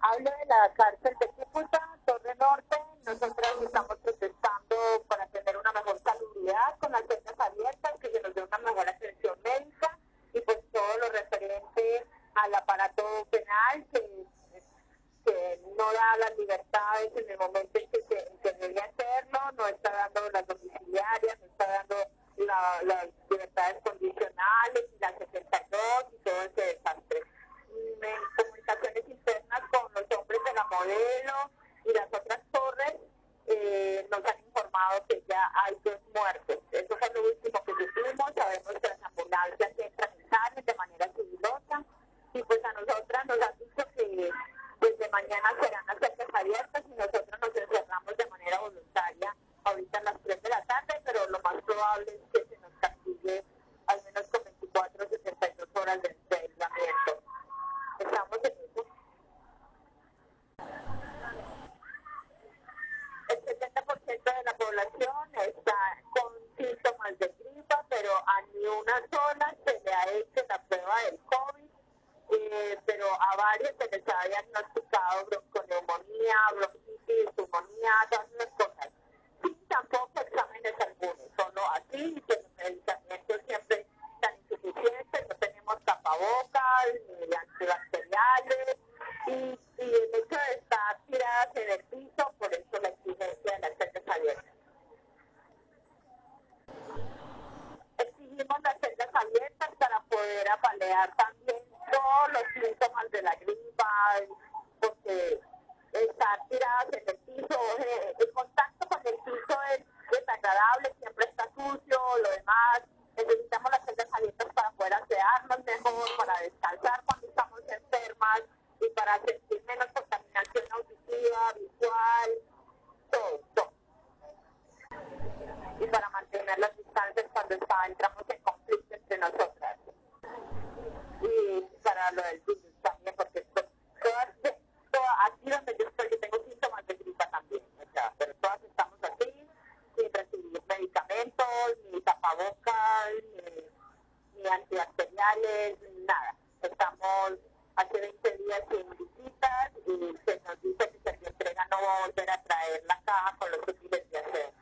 Hablo de la cárcel de Cúcuta, Torre Norte. Nosotras estamos protestando para tener una mejor salubridad con las celdas abiertas, que se nos dé una mejor atención médica y pues todo lo referente al aparato penal que no da las libertades en el momento en que debe hacerlo, no está dando las domiciliarias, no está dando las libertades condicionales y las 72 y todo ese desastre. En comunicaciones internas con los hombres de la Modelo y las otras torres nos han informado que ya hay 2 muertes. Eso fue lo último que supimos. Sabemos que las ambulancias entran y salen de manera sigilosa y pues a nosotras nos han dicho que desde mañana serán las celdas abiertas y nosotros nos encerramos de manera voluntaria ahorita a las 3 de la tarde, pero lo más probable es que se nos castigue al menos con 24 o 72 horas de aislamiento. Estamos en eso. El 70% de la población está con síntomas de gripa, pero a ni una sola se le ha hecho la prueba del COVID, pero a varios se les ha diagnosticado bronconeumonía, bronquitis, pulmonía, todas esas cosas. Sin tampoco exámenes algunos, solo así, y que los medicamentos siempre están insuficientes, no tenemos tapabocas, ni antibacteriales, y el hecho de estar tiradas en el piso, por eso la exigencia de las celdas abiertas. Exigimos las celdas abiertas para poder apalear también todos los síntomas de la gripa, porque estar tiradas en el piso, el contacto con el piso es desagradable, siempre está sucio, lo demás. Necesitamos las celdas abiertas para poder asearnos mejor, para descansar cuando estamos enfermas y para sentir menos contaminación auditiva, visual, todo. Y para mantener las distancias cuando entramos en conflicto entre nosotras. Y para lo del virus también, porque aquí donde yo estoy, yo tengo síntomas de gripa también, o sea, pero todas estamos así, sin recibir medicamentos, ni tapabocas, ni antibacteriales, ni nada. Estamos hace 20 días sin visitas y se nos dice que si se entrega no va a volver a traer la caja con los útiles de hacer.